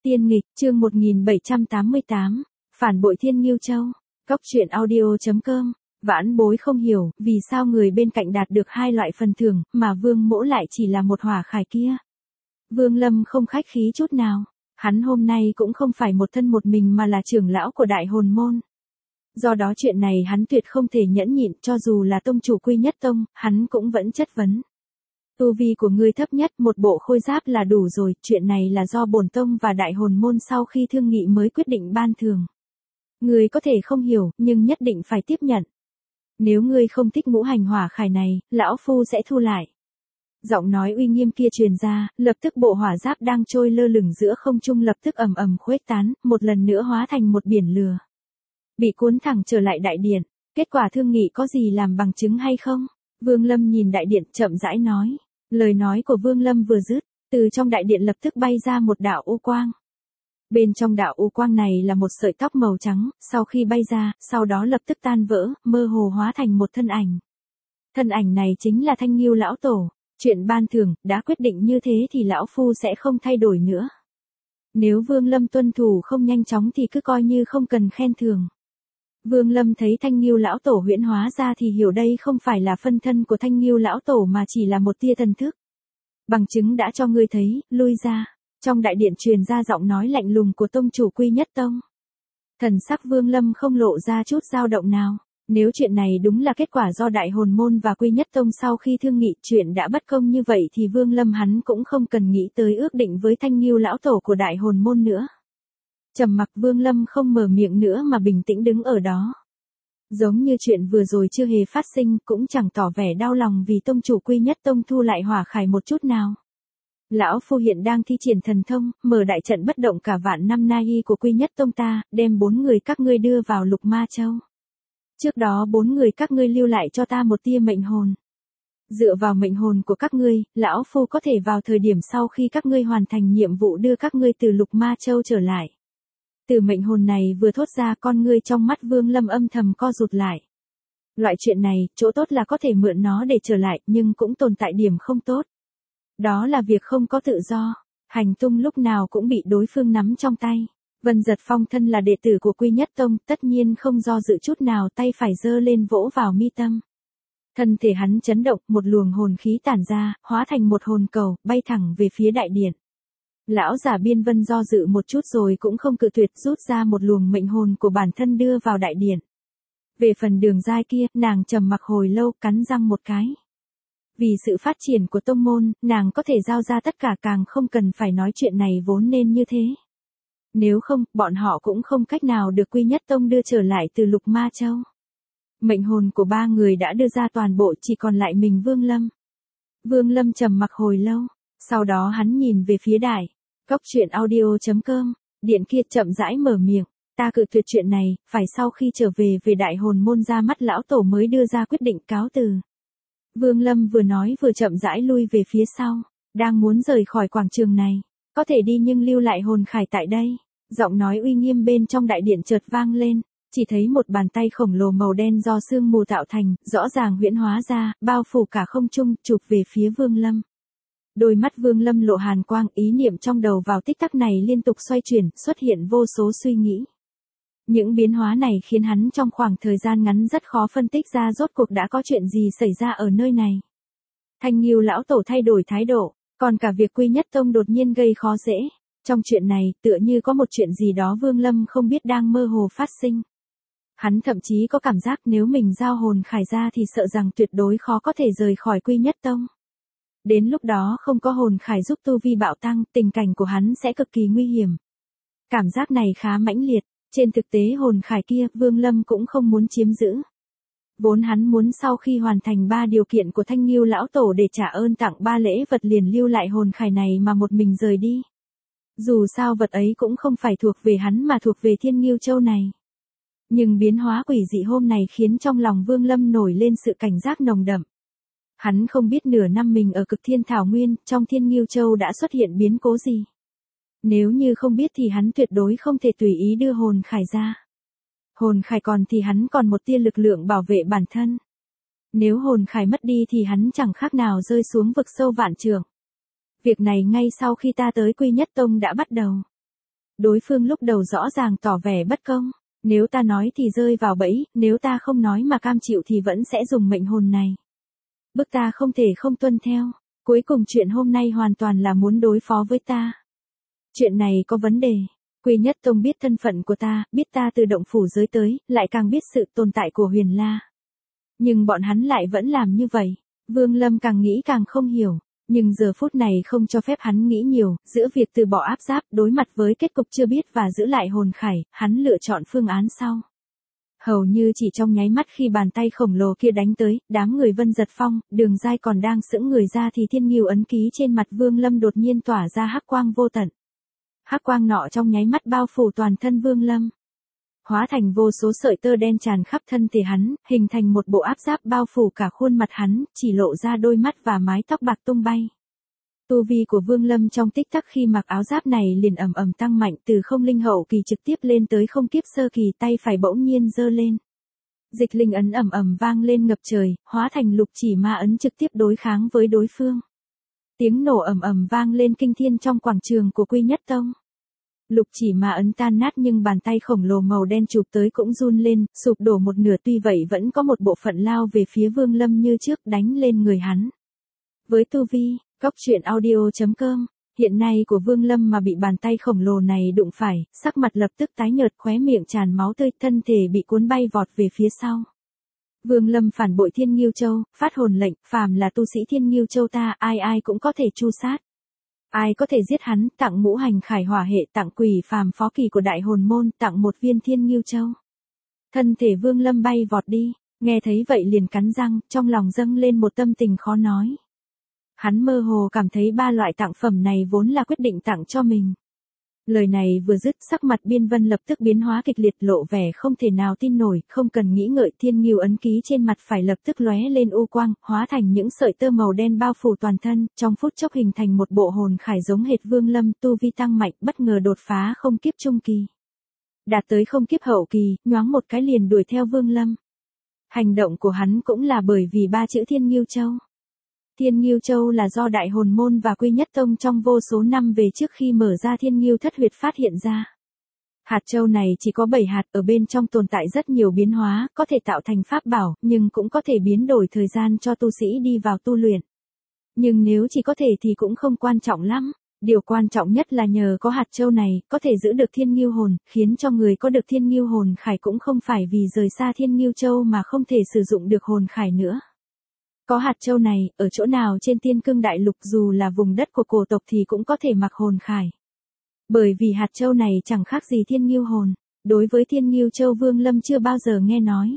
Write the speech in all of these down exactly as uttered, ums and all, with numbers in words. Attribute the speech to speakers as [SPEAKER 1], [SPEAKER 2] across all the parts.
[SPEAKER 1] Tiên nghịch, chương một nghìn bảy trăm tám mươi tám, phản bội Thiên Ngưu Châu. Cốc truyện audio chấm com. Vãn bối không hiểu, vì sao người bên cạnh đạt được hai loại phần thưởng, mà Vương Mỗ lại chỉ là một hỏa khải kia. Vương Lâm không khách khí chút nào. Hắn hôm nay cũng không phải một thân một mình mà là trưởng lão của Đại Hồn Môn. Do đó chuyện này hắn tuyệt không thể nhẫn nhịn, cho dù là tông chủ Quy Nhất Tông, hắn cũng vẫn chất vấn. Tu vi của ngươi thấp nhất một bộ khôi giáp là đủ rồi, chuyện này là do bổn tông và Đại Hồn Môn sau khi thương nghị mới quyết định ban thưởng. Ngươi có thể không hiểu, nhưng nhất định phải tiếp nhận. Nếu ngươi không thích ngũ hành hỏa khải này, lão phu sẽ thu lại. Giọng nói uy nghiêm kia truyền ra, lập tức bộ hỏa giáp đang trôi lơ lửng giữa không trung lập tức ầm ầm khuếch tán, một lần nữa hóa thành một biển lửa. Bị cuốn thẳng trở lại đại điện, kết quả thương nghị có gì làm bằng chứng hay không? Vương Lâm nhìn đại điện chậm rãi nói. Lời nói của Vương Lâm vừa dứt, từ trong đại điện lập tức bay ra một đạo u quang. Bên trong đạo u quang này là một sợi tóc màu trắng, sau khi bay ra, sau đó lập tức tan vỡ, mơ hồ hóa thành một thân ảnh. Thân ảnh này chính là Thanh Ngưu lão tổ. Chuyện ban thưởng, đã quyết định như thế thì lão phu sẽ không thay đổi nữa. Nếu Vương Lâm tuân thủ không nhanh chóng thì cứ coi như không cần khen thưởng. Vương Lâm thấy Thanh Ngưu lão tổ huyễn hóa ra thì hiểu đây không phải là phân thân của Thanh Ngưu lão tổ mà chỉ là một tia thần thức. Bằng chứng đã cho ngươi thấy, lui ra. Trong đại điện truyền ra giọng nói lạnh lùng của tông chủ Quy Nhất Tông. Thần sắc Vương Lâm không lộ ra chút dao động nào. Nếu chuyện này đúng là kết quả do Đại Hồn Môn và Quy Nhất Tông sau khi thương nghị chuyện đã bất công như vậy thì Vương Lâm hắn cũng không cần nghĩ tới ước định với Thanh Ngưu lão tổ của Đại Hồn Môn nữa. Trầm mặc Vương Lâm không mở miệng nữa mà bình tĩnh đứng ở đó. Giống như chuyện vừa rồi chưa hề phát sinh, cũng chẳng tỏ vẻ đau lòng vì tông chủ Quy Nhất Tông thu lại hỏa khải một chút nào. Lão phu hiện đang thi triển thần thông, mở đại trận bất động cả vạn năm na y của Quy Nhất Tông ta, đem bốn người các ngươi đưa vào Lục Ma Châu. Trước đó bốn người các ngươi lưu lại cho ta một tia mệnh hồn. Dựa vào mệnh hồn của các ngươi, lão phu có thể vào thời điểm sau khi các ngươi hoàn thành nhiệm vụ đưa các ngươi từ Lục Ma Châu trở lại. Từ mệnh hồn này vừa thốt ra, con ngươi trong mắt Vương Lâm âm thầm co rụt lại. Loại chuyện này, chỗ tốt là có thể mượn nó để trở lại, nhưng cũng tồn tại điểm không tốt. Đó là việc không có tự do, hành tung lúc nào cũng bị đối phương nắm trong tay. Vân Giật Phong thân là đệ tử của Quy Nhất Tông, tất nhiên không do dự chút nào, tay phải giơ lên vỗ vào mi tâm. Thân thể hắn chấn động, một luồng hồn khí tản ra, hóa thành một hồn cầu, bay thẳng về phía đại điện. Lão giả Biên Vân do dự một chút rồi cũng không cự tuyệt, rút ra một luồng mệnh hồn của bản thân đưa vào đại điện. Về phần Đường Giai kia, nàng trầm mặc hồi lâu, cắn răng một cái. Vì sự phát triển của tông môn, nàng có thể giao ra tất cả, càng không cần phải nói chuyện này vốn nên như thế. Nếu không, bọn họ cũng không cách nào được Quy Nhất Tông đưa trở lại từ Lục Ma Châu. Mệnh hồn của ba người đã đưa ra toàn bộ, chỉ còn lại mình Vương Lâm. Vương Lâm trầm mặc hồi lâu, sau đó hắn nhìn về phía đài. Cốc truyện audio chấm com, điện kia chậm rãi mở miệng, ta cự tuyệt chuyện này, phải sau khi trở về về Đại Hồn Môn ra mắt lão tổ mới đưa ra quyết định, cáo từ. Vương Lâm vừa nói vừa chậm rãi lui về phía sau, đang muốn rời khỏi quảng trường này, có thể đi nhưng lưu lại hồn khải tại đây. Giọng nói uy nghiêm bên trong đại điện chợt vang lên, chỉ thấy một bàn tay khổng lồ màu đen do sương mù tạo thành, rõ ràng huyễn hóa ra, bao phủ cả không trung, chụp về phía Vương Lâm. Đôi mắt Vương Lâm lộ hàn quang, ý niệm trong đầu vào tích tắc này liên tục xoay chuyển, xuất hiện vô số suy nghĩ. Những biến hóa này khiến hắn trong khoảng thời gian ngắn rất khó phân tích ra rốt cuộc đã có chuyện gì xảy ra ở nơi này. Thanh Ngưu lão tổ thay đổi thái độ, còn cả việc Quy Nhất Tông đột nhiên gây khó dễ. Trong chuyện này, tựa như có một chuyện gì đó Vương Lâm không biết đang mơ hồ phát sinh. Hắn thậm chí có cảm giác nếu mình giao hồn khải ra thì sợ rằng tuyệt đối khó có thể rời khỏi Quy Nhất Tông. Đến lúc đó không có hồn khải giúp tu vi bạo tăng, tình cảnh của hắn sẽ cực kỳ nguy hiểm. Cảm giác này khá mãnh liệt, trên thực tế hồn khải kia, Vương Lâm cũng không muốn chiếm giữ. Vốn hắn muốn sau khi hoàn thành ba điều kiện của Thanh Ngưu lão tổ để trả ơn tặng ba lễ vật liền lưu lại hồn khải này mà một mình rời đi. Dù sao vật ấy cũng không phải thuộc về hắn mà thuộc về Thiên Ngưu Châu này. Nhưng biến hóa quỷ dị hôm này khiến trong lòng Vương Lâm nổi lên sự cảnh giác nồng đậm. Hắn không biết nửa năm mình ở Cực Thiên Thảo Nguyên, trong Thiên Ngưu Châu đã xuất hiện biến cố gì. Nếu như không biết thì hắn tuyệt đối không thể tùy ý đưa hồn khải ra. Hồn khải còn thì hắn còn một tia lực lượng bảo vệ bản thân. Nếu hồn khải mất đi thì hắn chẳng khác nào rơi xuống vực sâu vạn trượng. Việc này ngay sau khi ta tới Quy Nhất Tông đã bắt đầu. Đối phương lúc đầu rõ ràng tỏ vẻ bất công. Nếu ta nói thì rơi vào bẫy, nếu ta không nói mà cam chịu thì vẫn sẽ dùng mệnh hồn này. Bức ta không thể không tuân theo. Cuối cùng chuyện hôm nay hoàn toàn là muốn đối phó với ta. Chuyện này có vấn đề. Quy Nhất Tông biết thân phận của ta, biết ta từ động phủ giới tới, lại càng biết sự tồn tại của Huyền La. Nhưng bọn hắn lại vẫn làm như vậy. Vương Lâm càng nghĩ càng không hiểu. Nhưng giờ phút này không cho phép hắn nghĩ nhiều, giữa việc từ bỏ áp giáp đối mặt với kết cục chưa biết và giữ lại hồn khải, hắn lựa chọn phương án sau. Hầu như chỉ trong nháy mắt khi bàn tay khổng lồ kia đánh tới, đám người Vân Giật Phong, Đường Giai còn đang sững người ra thì thiên nghiêu ấn ký trên mặt Vương Lâm đột nhiên tỏa ra hắc quang vô tận. Hắc quang nọ trong nháy mắt bao phủ toàn thân Vương Lâm. Hóa thành vô số sợi tơ đen tràn khắp thân thể hắn, hình thành một bộ áp giáp bao phủ cả khuôn mặt hắn, chỉ lộ ra đôi mắt và mái tóc bạc tung bay. Tu vi của Vương Lâm trong tích tắc khi mặc áo giáp này liền ầm ầm tăng mạnh từ không linh hậu kỳ trực tiếp lên tới không kiếp sơ kỳ, tay phải bỗng nhiên giơ lên. Dịch linh ấn ầm ầm vang lên ngập trời, hóa thành lục chỉ ma ấn trực tiếp đối kháng với đối phương. Tiếng nổ ầm ầm vang lên kinh thiên trong quảng trường của Quy Nhất Tông. Lục chỉ ma ấn tan nát nhưng bàn tay khổng lồ màu đen chụp tới cũng run lên, sụp đổ một nửa, tuy vậy vẫn có một bộ phận lao về phía Vương Lâm như trước, đánh lên người hắn. Với tu vi, Cóc Truyện Audio chấm com, hiện nay của Vương Lâm mà bị bàn tay khổng lồ này đụng phải, sắc mặt lập tức tái nhợt, khóe miệng tràn máu tươi, thân thể bị cuốn bay vọt về phía sau. Vương Lâm phản bội Thiên Nghiêu Châu, phát hồn lệnh, phàm là tu sĩ Thiên Nghiêu Châu ta, ai ai cũng có thể tru sát. Ai có thể giết hắn, tặng ngũ hành khải hỏa hệ, tặng quỷ phàm phó kỳ của đại hồn môn, tặng một viên Thiên Nghiêu Châu. Thân thể Vương Lâm bay vọt đi, nghe thấy vậy liền cắn răng, trong lòng dâng lên một tâm tình khó nói. Hắn mơ hồ cảm thấy ba loại tặng phẩm này vốn là quyết định tặng cho mình. Lời này vừa dứt, sắc mặt Biên Vân lập tức biến hóa kịch liệt, lộ vẻ không thể nào tin nổi, không cần nghĩ ngợi, thiên nghiêu ấn ký trên mặt phải lập tức lóe lên u quang, hóa thành những sợi tơ màu đen bao phủ toàn thân, trong phút chốc hình thành một bộ hồn khải giống hệt Vương Lâm, tu vi tăng mạnh, bất ngờ đột phá không kiếp trung kỳ. Đạt tới không kiếp hậu kỳ, nhoáng một cái liền đuổi theo Vương Lâm. Hành động của hắn cũng là bởi vì ba chữ Thiên Nghiêu Châu. Thiên Nghiêu Châu là do Đại Hồn Môn và Quy Nhất Tông trong vô số năm về trước khi mở ra Thiên Nghiêu Thất Huyệt phát hiện ra. Hạt châu này chỉ có bảy hạt, ở bên trong tồn tại rất nhiều biến hóa, có thể tạo thành pháp bảo, nhưng cũng có thể biến đổi thời gian cho tu sĩ đi vào tu luyện. Nhưng nếu chỉ có thể thì cũng không quan trọng lắm. Điều quan trọng nhất là nhờ có hạt châu này, có thể giữ được Thiên Nghiêu hồn, khiến cho người có được Thiên Nghiêu hồn khải cũng không phải vì rời xa Thiên Nghiêu Châu mà không thể sử dụng được hồn khải nữa. Có hạt châu này, ở chỗ nào trên Tiên Cương Đại Lục dù là vùng đất của cổ tộc thì cũng có thể mặc hồn khải. Bởi vì hạt châu này chẳng khác gì Thiên Nghiêu hồn, đối với Thiên Nghiêu Châu Vương Lâm chưa bao giờ nghe nói.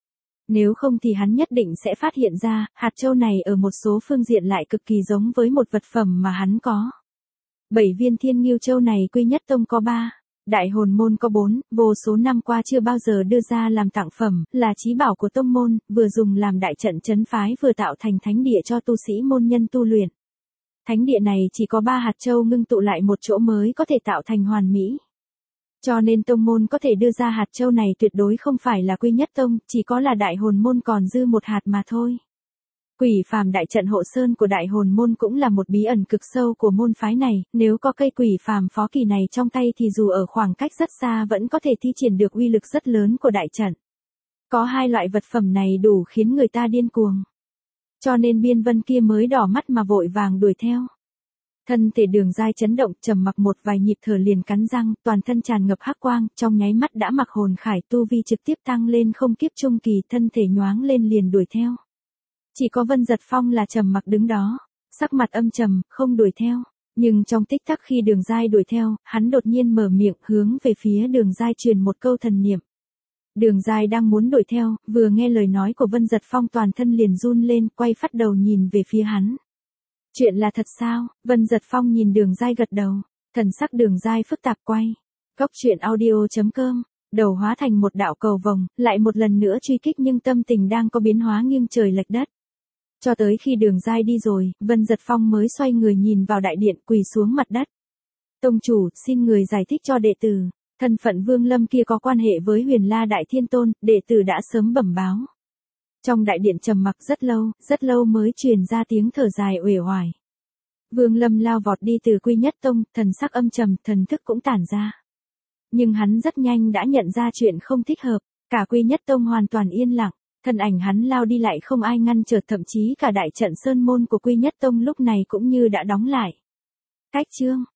[SPEAKER 1] Nếu không thì hắn nhất định sẽ phát hiện ra, hạt châu này ở một số phương diện lại cực kỳ giống với một vật phẩm mà hắn có. Bảy viên Thiên Nghiêu Châu này Quy Nhất Tông có ba. Đại Hồn Môn có bốn, vô số năm qua chưa bao giờ đưa ra làm tặng phẩm, là chí bảo của tông môn, vừa dùng làm đại trận trấn phái vừa tạo thành thánh địa cho tu sĩ môn nhân tu luyện. Thánh địa này chỉ có ba hạt châu ngưng tụ lại một chỗ mới có thể tạo thành hoàn mỹ. Cho nên tông môn có thể đưa ra hạt châu này tuyệt đối không phải là Quy Nhất Tông, chỉ có là Đại Hồn Môn còn dư một hạt mà thôi. Quỷ phàm đại trận hộ sơn của Đại Hồn Môn cũng là một bí ẩn cực sâu của môn phái này, nếu có cây quỷ phàm phó kỳ này trong tay thì dù ở khoảng cách rất xa vẫn có thể thi triển được uy lực rất lớn của đại trận. Có hai loại vật phẩm này đủ khiến người ta điên cuồng. Cho nên Biên Vân kia mới đỏ mắt mà vội vàng đuổi theo. Thân thể Đường Giai chấn động, trầm mặc một vài nhịp thở liền cắn răng, toàn thân tràn ngập hắc quang, trong nháy mắt đã mặc hồn khải, tu vi trực tiếp tăng lên không kiếp trung kỳ, thân thể nhoáng lên liền đuổi theo. Chỉ có Vân Giật Phong là trầm mặc đứng đó, sắc mặt âm trầm, không đuổi theo. Nhưng trong tích tắc khi Đường Giai đuổi theo, hắn đột nhiên mở miệng hướng về phía Đường Giai truyền một câu thần niệm. Đường Giai đang muốn đuổi theo, vừa nghe lời nói của Vân Giật Phong toàn thân liền run lên, quay phát đầu nhìn về phía hắn. Chuyện là thật sao? Vân Giật Phong nhìn Đường Giai gật đầu, thần sắc Đường Giai phức tạp quay. Cóc Truyện Audio chấm com, đầu hóa thành một đạo cầu vồng, lại một lần nữa truy kích nhưng tâm tình đang có biến hóa nghiêng trời lệch đất. Cho tới khi Đường Giai đi rồi, Vân Giật Phong mới xoay người nhìn vào đại điện, quỳ xuống mặt đất. Tông chủ, xin người giải thích cho đệ tử, thân phận Vương Lâm kia có quan hệ với Huyền La Đại Thiên Tôn, đệ tử đã sớm bẩm báo. Trong đại điện trầm mặc rất lâu, rất lâu mới truyền ra tiếng thở dài uể oải. Vương Lâm lao vọt đi từ Quy Nhất Tông, thần sắc âm trầm, thần thức cũng tản ra. Nhưng hắn rất nhanh đã nhận ra chuyện không thích hợp, cả Quy Nhất Tông hoàn toàn yên lặng, thân ảnh hắn lao đi lại không ai ngăn trở, thậm chí cả đại trận sơn môn của Quy Nhất Tông lúc này cũng như đã đóng lại. Cách chương